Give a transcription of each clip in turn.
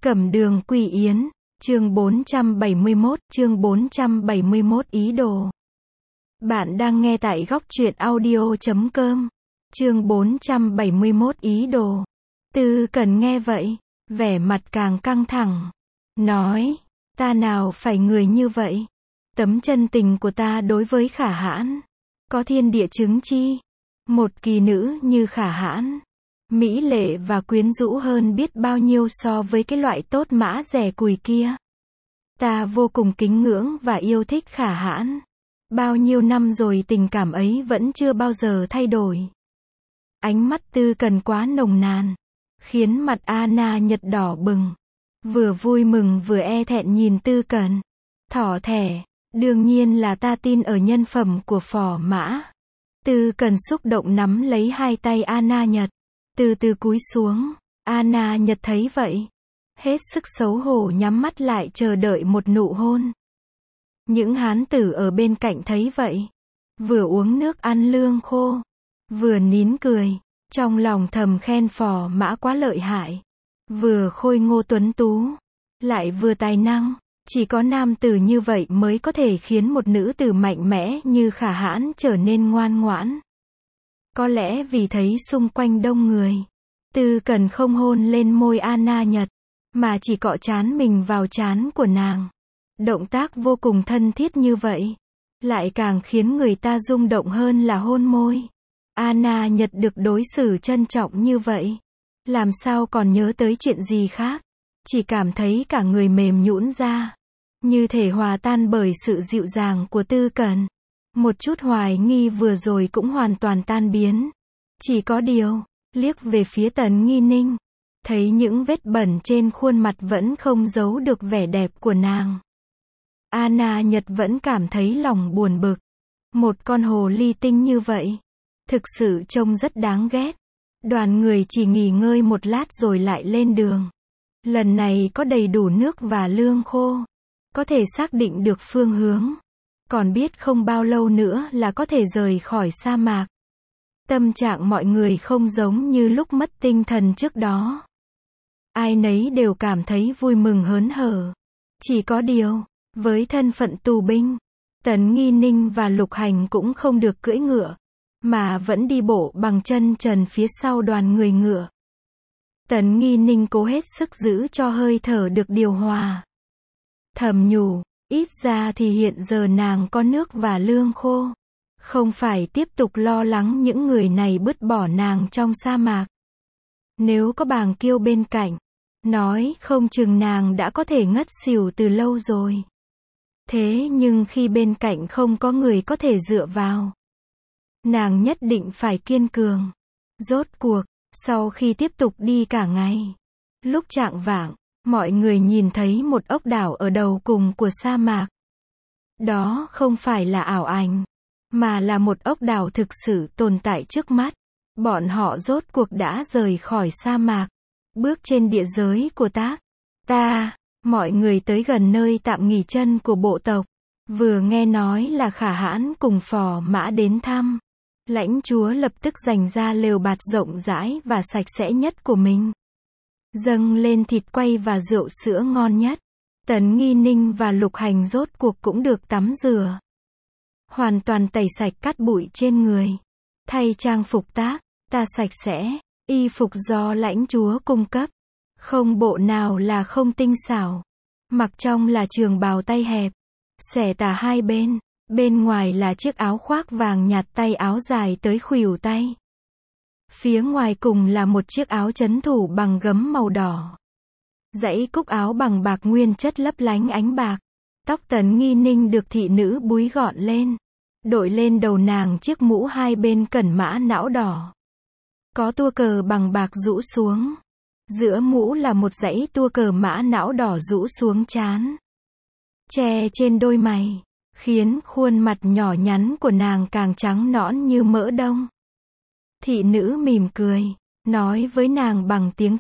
Cẩm đường quy yến, chương 471 ý đồ. Bạn đang nghe tại góc truyện audio.com. Chương 471 ý đồ. Tư Cần nghe vậy, vẻ mặt càng căng thẳng. Nói, ta nào phải người như vậy. Tấm chân tình của ta đối với Khả Hãn, có thiên địa chứng chi. Một kỳ nữ như Khả Hãn, mỹ lệ và quyến rũ hơn biết bao nhiêu so với cái loại tốt mã rẻ cùi kia. Ta vô cùng kính ngưỡng và yêu thích Khả Hãn. Bao nhiêu năm rồi tình cảm ấy vẫn chưa bao giờ thay đổi. Ánh mắt Tư Cần quá nồng nàn, khiến mặt Anna Nhật đỏ bừng. Vừa vui mừng vừa e thẹn nhìn Tư Cần. Thỏ thẻ, đương nhiên là ta tin ở nhân phẩm của phò mã. Tư Cần xúc động nắm lấy hai tay Anna Nhật, từ từ cúi xuống. Anna Nhật thấy vậy, hết sức xấu hổ nhắm mắt lại chờ đợi một nụ hôn. Những hán tử ở bên cạnh thấy vậy, vừa uống nước ăn lương khô, vừa nín cười, trong lòng thầm khen phò mã quá lợi hại, vừa khôi ngô tuấn tú, lại vừa tài năng. Chỉ có nam tử như vậy mới có thể khiến một nữ tử mạnh mẽ như Khả Hãn trở nên ngoan ngoãn. Có lẽ vì thấy xung quanh đông người, Tư Cần không hôn lên môi Anna Nhật, mà chỉ cọ trán mình vào trán của nàng. Động tác vô cùng thân thiết như vậy, lại càng khiến người ta rung động hơn là hôn môi. Anna Nhật được đối xử trân trọng như vậy, làm sao còn nhớ tới chuyện gì khác, chỉ cảm thấy cả người mềm nhũn ra, như thể hòa tan bởi sự dịu dàng của Tư Cần. Một chút hoài nghi vừa rồi cũng hoàn toàn tan biến. Chỉ có điều, liếc về phía Tần Nghi Ninh, thấy những vết bẩn trên khuôn mặt vẫn không giấu được vẻ đẹp của nàng. Anna Nhật vẫn cảm thấy lòng buồn bực. Một con hồ ly tinh như vậy, thực sự trông rất đáng ghét. Đoàn người chỉ nghỉ ngơi một lát rồi lại lên đường. Lần này có đầy đủ nước và lương khô, có thể xác định được phương hướng. Còn biết không bao lâu nữa là có thể rời khỏi sa mạc. Tâm trạng mọi người không giống như lúc mất tinh thần trước đó. Ai nấy đều cảm thấy vui mừng hớn hở. Chỉ có điều, với thân phận tù binh, Tần Nghi Ninh và Lục Hành cũng không được cưỡi ngựa, mà vẫn đi bộ bằng chân trần phía sau đoàn người ngựa. Tần Nghi Ninh cố hết sức giữ cho hơi thở được điều hòa. Thầm nhủ, ít ra thì hiện giờ nàng có nước và lương khô, không phải tiếp tục lo lắng những người này bứt bỏ nàng trong sa mạc. Nếu có Bàng Kiêu bên cạnh, nói không chừng nàng đã có thể ngất xỉu từ lâu rồi. Thế nhưng khi bên cạnh không có người có thể dựa vào, nàng nhất định phải kiên cường. Rốt cuộc, sau khi tiếp tục đi cả ngày, lúc chạng vạng, mọi người nhìn thấy một ốc đảo ở đầu cùng của sa mạc. Đó không phải là ảo ảnh, mà là một ốc đảo thực sự tồn tại trước mắt. Bọn họ rốt cuộc đã rời khỏi sa mạc, bước trên địa giới của ta. Mọi người tới gần nơi tạm nghỉ chân của bộ tộc, vừa nghe nói là Khả Hãn cùng phò mã đến thăm. Lãnh chúa lập tức dành ra lều bạt rộng rãi và sạch sẽ nhất của mình, dâng lên thịt quay và rượu sữa ngon nhất. Tần Nghi Ninh và Lục Hành rốt cuộc cũng được tắm rửa, hoàn toàn tẩy sạch cát bụi trên người, thay trang phục ta sạch sẽ. Y phục do lãnh chúa cung cấp, không bộ nào là không tinh xảo. Mặc trong là trường bào tay hẹp, xẻ tà hai bên, bên ngoài là chiếc áo khoác vàng nhạt tay áo dài tới khuỷu tay. Phía ngoài cùng là một chiếc áo trấn thủ bằng gấm màu đỏ. Dãy cúc áo bằng bạc nguyên chất lấp lánh ánh bạc. Tóc Tần Nghi Ninh được thị nữ búi gọn lên, đội lên đầu nàng chiếc mũ hai bên cẩn mã não đỏ, có tua cờ bằng bạc rũ xuống. Giữa mũ là một dãy tua cờ mã não đỏ rũ xuống trán, che trên đôi mày, khiến khuôn mặt nhỏ nhắn của nàng càng trắng nõn như mỡ đông. Thị nữ mỉm cười, nói với nàng bằng tiếng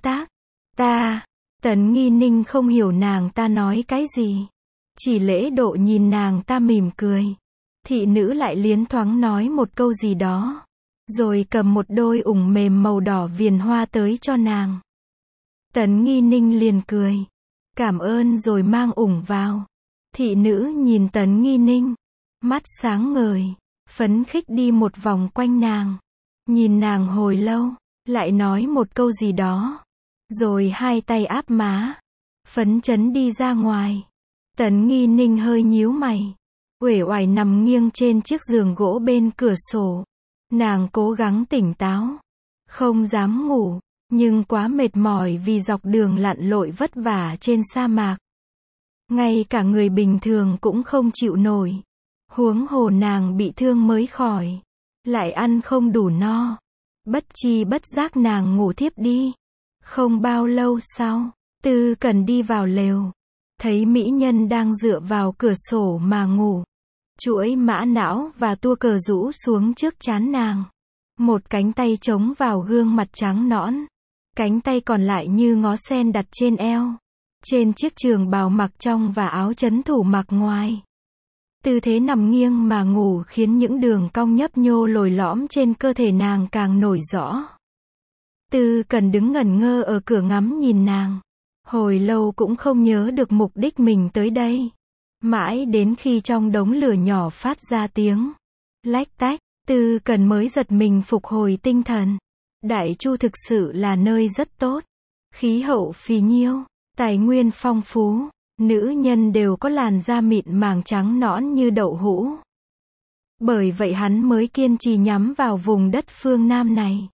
ta. Tần Nghi Ninh không hiểu nàng ta nói cái gì, chỉ lễ độ nhìn nàng ta mỉm cười. Thị nữ lại liến thoáng nói một câu gì đó, rồi cầm một đôi ủng mềm màu đỏ viền hoa tới cho nàng. Tần Nghi Ninh liền cười, Cảm ơn rồi mang ủng vào. Thị nữ nhìn Tấn Nghi Ninh, mắt sáng ngời, phấn khích đi một vòng quanh nàng. Nhìn nàng hồi lâu, lại nói một câu gì đó. Rồi hai tay áp má, phấn chấn đi ra ngoài. Tấn Nghi Ninh hơi nhíu mày, uể oải nằm nghiêng trên chiếc giường gỗ bên cửa sổ. Nàng cố gắng tỉnh táo, không dám ngủ, nhưng quá mệt mỏi vì dọc đường lặn lội vất vả trên sa mạc. Ngay cả người bình thường cũng không chịu nổi. Huống hồ nàng bị thương mới khỏi, lại ăn không đủ no. Bất chi bất giác nàng ngủ thiếp đi. Không bao lâu sau, Tư Cần đi vào lều, thấy mỹ nhân đang dựa vào cửa sổ mà ngủ. Chuỗi mã não và tua cờ rũ xuống trước trán nàng. Một cánh tay chống vào gương mặt trắng nõn, cánh tay còn lại như ngó sen đặt trên eo. Trên chiếc trường bào mặc trong và áo chấn thủ mặc ngoài. Tư thế nằm nghiêng mà ngủ khiến những đường cong nhấp nhô lồi lõm trên cơ thể nàng càng nổi rõ. Tư Cần đứng ngẩn ngơ ở cửa ngắm nhìn nàng. Hồi lâu cũng không nhớ được mục đích mình tới đây. Mãi đến khi trong đống lửa nhỏ phát ra tiếng lách tách, Tư Cần mới giật mình phục hồi tinh thần. Đại Chu thực sự là nơi rất tốt. Khí hậu phì nhiêu, tài nguyên phong phú, nữ nhân đều có làn da mịn màng trắng nõn như đậu hũ. Bởi vậy hắn mới kiên trì nhắm vào vùng đất phương Nam này.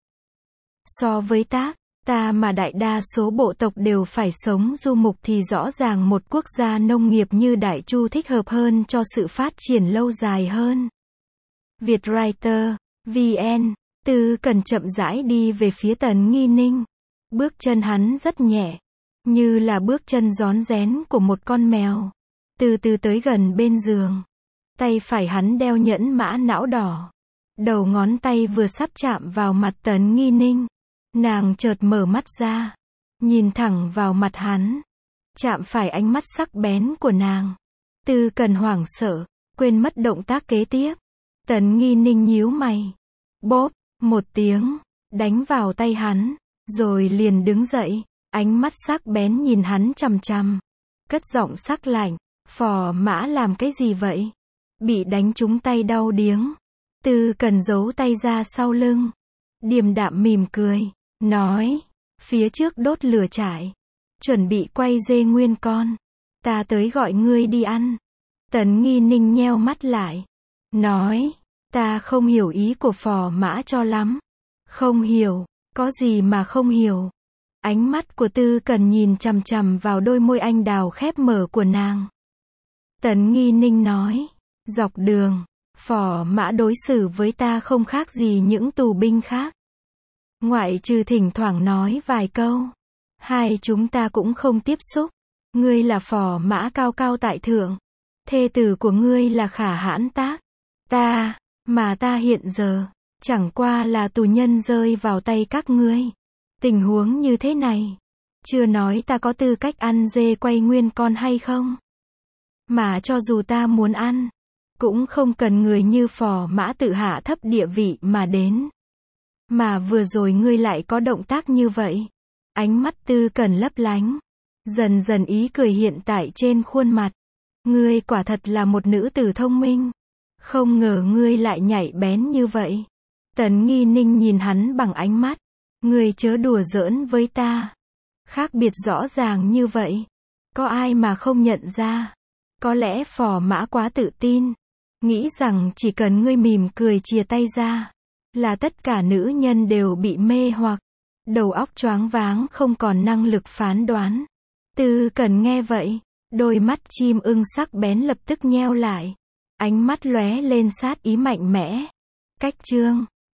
So với ta mà đại đa số bộ tộc đều phải sống du mục thì rõ ràng một quốc gia nông nghiệp như Đại Chu thích hợp hơn cho sự phát triển lâu dài hơn. Vietwriter, VN, Tư Cần chậm rãi đi về phía Tấn Nghi Ninh. Bước chân hắn rất nhẹ, như là bước chân rón rén của một con mèo. Từ từ tới gần bên giường. Tay phải hắn đeo nhẫn mã não đỏ. Đầu ngón tay vừa sắp chạm vào mặt Tấn Nghi Ninh. Nàng chợt mở mắt ra, nhìn thẳng vào mặt hắn, chạm phải ánh mắt sắc bén của nàng. Tư Cần hoảng sợ, quên mất động tác kế tiếp. Tấn Nghi Ninh nhíu mày, bóp một tiếng, đánh vào tay hắn, rồi liền đứng dậy, ánh mắt sắc bén nhìn hắn chằm chằm, cất giọng sắc lạnh, phò mã làm cái gì vậy? Bị đánh trúng tay đau điếng. Tư Cần giấu tay ra sau lưng, điềm đạm mỉm cười, nói, phía trước đốt lửa trại, chuẩn bị quay dê nguyên con, ta tới gọi ngươi đi ăn. Tấn Nghi Ninh nheo mắt lại, nói, ta không hiểu ý của phò mã cho lắm. Không hiểu, có gì mà không hiểu. Ánh mắt của Tư Cần nhìn chằm chằm vào đôi môi anh đào khép mở của nàng. Tấn Nghi Ninh nói, dọc đường, phò mã đối xử với ta không khác gì những tù binh khác. Ngoại trừ thỉnh thoảng nói vài câu, hai chúng ta cũng không tiếp xúc. Ngươi là phò mã cao cao tại thượng, thê tử của ngươi là Khả Hãn Tác. Ta hiện giờ, chẳng qua là tù nhân rơi vào tay các ngươi. Tình huống như thế này, chưa nói ta có tư cách ăn dê quay nguyên con hay không. Mà cho dù ta muốn ăn, cũng không cần người như phò mã tự hạ thấp địa vị mà đến. Mà vừa rồi ngươi lại có động tác như vậy. Ánh mắt Tư Cần lấp lánh. Dần dần ý cười hiện tại trên khuôn mặt. Ngươi quả thật là một nữ tử thông minh. Không ngờ ngươi lại nhạy bén như vậy. Tấn Nghi Ninh nhìn hắn bằng ánh mắt. Ngươi chớ đùa giỡn với ta. Khác biệt rõ ràng như vậy. Có ai mà không nhận ra. Có lẽ phò mã quá tự tin. Nghĩ rằng chỉ cần ngươi mỉm cười chìa tay ra, là tất cả nữ nhân đều bị mê hoặc. Đầu óc choáng váng không còn năng lực phán đoán. Tư Cần nghe vậy, đôi mắt chim ưng sắc bén lập tức nheo lại. Ánh mắt lóe lên sát ý mạnh mẽ. Cách chương